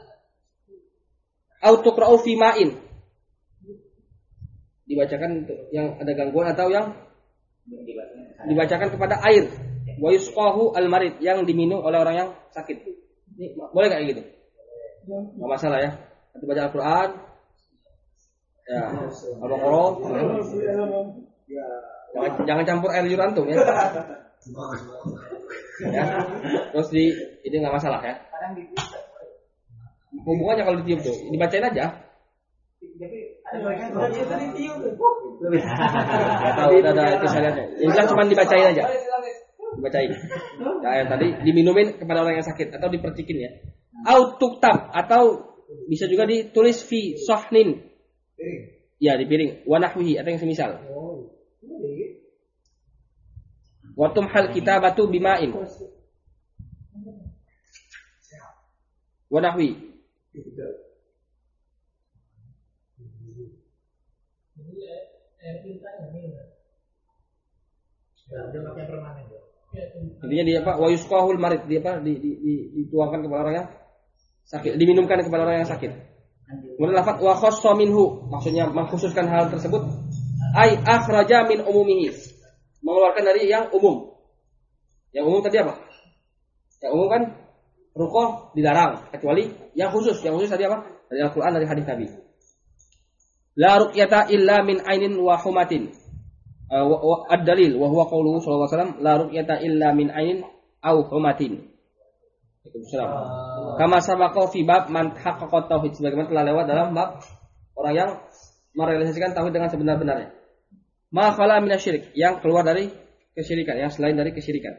Au tuqra'u fi ma'in. Dibacakan untuk yang ada gangguan atau yang dibacakan kepada air. Wa yusqahu al-marid, yang diminum oleh orang yang sakit. Ini boleh enggak gitu? Enggak masalah ya. Nanti baca Al-Qur'an. Ya, Al-Baqarah. Jangan campur air liur antum ya. Ya. Terus ini enggak masalah ya. Hubungannya kalau ditiup tuh, dibacain aja. Enggak tahu ada kesalahannya. Yang cuma dibacain aja. Dibacain. Ya, tadi diminumin kepada orang yang sakit atau dipercikin ya. Au tuktab, atau bisa juga ditulis fi sahnin. Ya, di piring. Wa nahwihi, atau yang semisal. Wa tumhal kitabatu bima'in. Wa nahwi. Intinya dia apa? Wa yusqahul marid, dia apa? Dituangkan kepada orang yang sakit, diminumkan kepada orang yang sakit. Kemudian lafaz wa khassa minhu, maksudnya mengkhususkan hal tersebut, ai akhraja min umumihi, mengeluarkan dari yang umum. Yang umum tadi apa? Yang umum kan ruqyah dilarang, kecuali yang khusus. Yang khusus tadi apa? Dari Al-Qur'an, dari hadis Nabi. La ruqyata illa min ainin wa humatin. Ad-dalil wa huwa qauluhu sallallahu alaihi wasallam la ruqyata illa min ainin aw humatin. Waalaikumsalam. Kama sabaqa fi bab man haqqaqa tauhid, sebagaimana telah lewat dalam bab orang yang merealisasikan tauhid dengan sebenar-benarnya. Ma khala minasyirik, yang keluar dari kesyirikan, yang selain dari kesyirikan.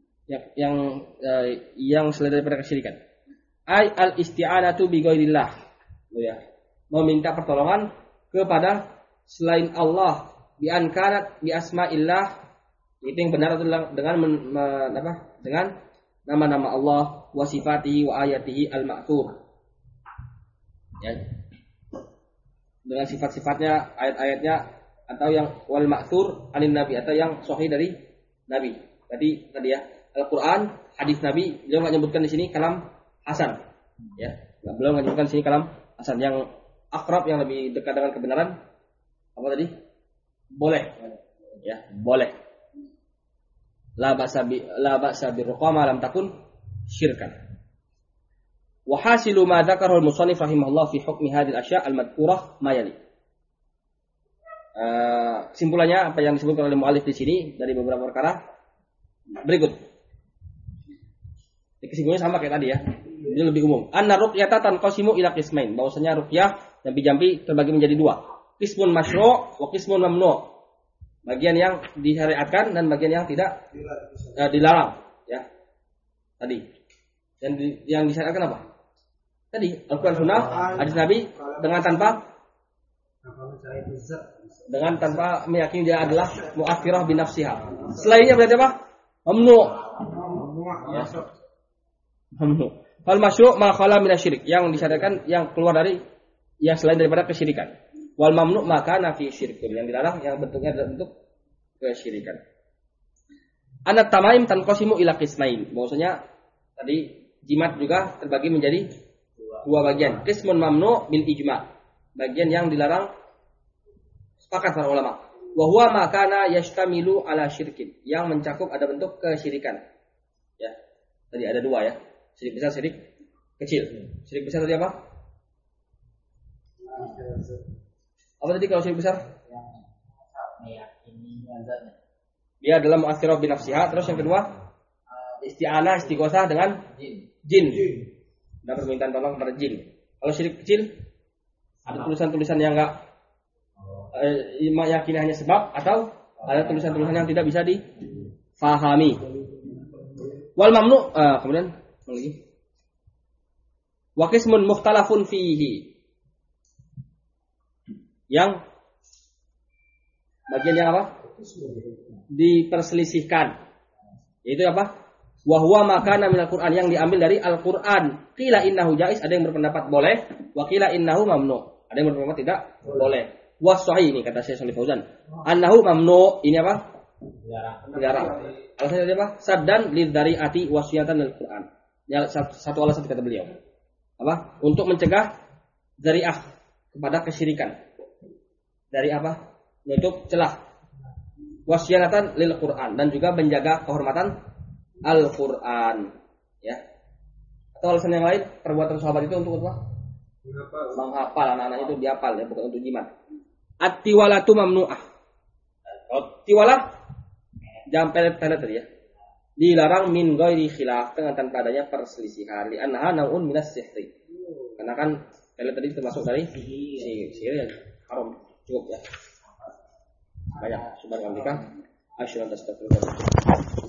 Yang selain daripada kesyirikan. Ai al-isti'anatu bi ghairillah. Ya. Meminta pertolongan kepada selain Allah, bi ankanat bi asma'illah, itu yang benar adalah dengan nama-nama Allah, wa sifatihi wa ayatihi al-ma'thur. Ya. Dengan sifat-sifatnya, ayat-ayatnya, atau yang wal ma'thur anin nabi, atau yang sahih dari Nabi. Tadi ya, Al-Qur'an, hadis Nabi, beliau enggak nyebutkan di sini kalam hasan. Ya, beliau enggak nyebutkan di sini kalam hasan. Yang akrab, yang lebih dekat dengan kebenaran, apa tadi? Boleh. Ya, boleh. La ba'sa bi ruqama lam takun syirkan. Wa hasilu ma dzakarahu al-musannif rahimahullah fi hukmi hadhihi al-asya' al-madhkurah ma yali. Simpulannya apa yang disebutkan oleh muallif di sini dari beberapa perkara berikut. Kesimpulannya sama kayak tadi ya. Ini lebih umum. Anna ruqyata tanqasimu ila qismain. Bahwasanya ruqyah jampi-jampi terbagi menjadi dua. Qismun masyru' wa qismun mamnu'. Bagian yang disyariatkan dan bagian yang tidak dilarang, ya. Tadi. Yang disyariatkan apa? Tadi Al-Qur'an Sunnah, hadis Nabi dengan tanpa meyakini dia adalah mu'athirah bi nafsiha. Selainnya berarti apa? Mamnu. Ya. Mamnu. Fal masyru' ma khala minasyirik, yang disyariatkan yang keluar dari yang selain daripada kesyirikan. Wal mamnu' maka nafi syirkun, yang dilarang yang bentuknya adalah bentuk kesyirikan. Anat tamaim tanqasimu ila qismain. Bahwasanya tadi jimat juga terbagi menjadi dua bagian. Qismun mamnu' bil ijma'. Bagian yang dilarang sepakat para ulama. Wa huwa ma kana yashtamilu ala syirkin, yang mencakup ada bentuk kesyirikan. Ya. Tadi ada dua ya. Syirik besar, syirik kecil. Syirik besar tadi apa? Apa tadi kalau syirik besar? Dia adalah mu'athirah bi nafsiha. Terus yang kedua, isti'anah, istighosah dengan jin. Dan permintaan tolong kepada jin. Kalau syirik kecil, ada tulisan-tulisan yang enggak meyakini hanya sebab, atau ada tulisan-tulisan yang tidak bisa difahami. Wal mamnu, kemudian lagi. Wa qismun mukhtalafun fihi. Yang bagian yang apa? Diperselisihkan. Yaitu apa? Wa huwa ma kana minal Qur'an, yang diambil dari Al-Qur'an. Qila innahu jaiz, ada yang berpendapat boleh, wa qila innahu mamnu, ada yang berpendapat tidak boleh. Wa sahih, ini kata Syekh Shalih Fauzan. Annahu mamnu, ini apa? Dilarang. Alasannya apa? Saddan lidzari'ati wasiyatan lil Qur'an. Ya, satu alasan kata beliau. Apa? Untuk mencegah dzari'ah kepada kesyirikan. Dari apa? Menutup celah. wasyanatan lil Quran, dan juga menjaga kehormatan Al-Quran, ya. Atau alasan yang lain, perbuatan sahabat itu untuk apa? Menghafal, anak-anak itu dihafal, ya, bukan untuk jimat. At-tiwalatu mamnu'ah. Kalau tiwalah jangan pelet-pelet tadi ya. Dilarang min ghairi khilaf, dengan tanpa adanya perselisihan. Li annaha naun minas sihri. Karena kan pelet tadi termasuk dari sihir yang haram. Cukup ya. Banyak subhanallah. Asyhadu an la ilaha illallah.